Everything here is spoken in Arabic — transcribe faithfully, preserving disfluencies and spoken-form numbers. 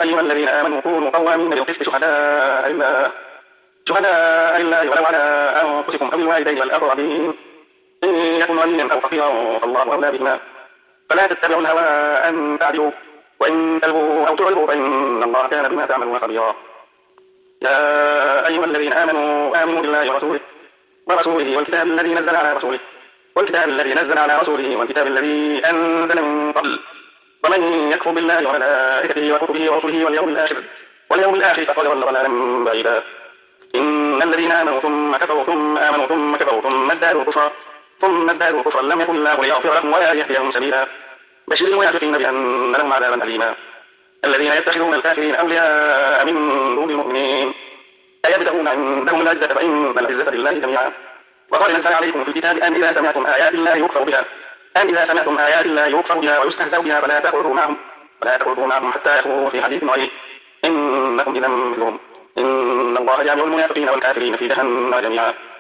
أيها الذين آمنوا كونوا قوامين بالقسط شهداء لله شهداء لله ولو على أنفسكم أو الوالدين والأقربين إن يكن غنيا أو فقيرا فالله أولى بهما فلا تتبعوا الهوى أن تعدلوا وإن تلووا أو تعرضوا فإن الله كان بما تعملون خبيرا. يا أيها الذين آمنوا آمنوا بالله ورسوله ورسوله والكتاب الذي نزل على رسوله والكتاب الذي نزل على رسوله والكتاب الذي أنزل من قبل ومن يكفر بالله وملائكته وكتبه ورسله واليوم الآخر واليوم الآخر فقد ضل ضلالا بعيدا. إن الذين آمنوا ثم كفروا ثم آمنوا ثم كفروا ثم ازدادوا كفرا ثم ازدادوا كفرا لم يكن الله ليغفر لهم ولا يهديهم سبيلا. بشر المنافقين بأن لهم عذابا أليما. الذين يتخذون الكافرين أولياء من دون المؤمنين أيبتغون عندهم العزة فإن العزة لله جميعا. وقد نزل عليكم في الكتاب أن إذا سمعتم آيات الله يكفر بها أن إذا سمعتم آيات الله يكفر بها ويستهزأ بها فلا تقعدوا معهم فلا تقعدوا معهم حتى يخوضوا في حديث غيره إنكم إذا مثلهم إن الله جامع المنافقين والكافرين في جهنم جميعا.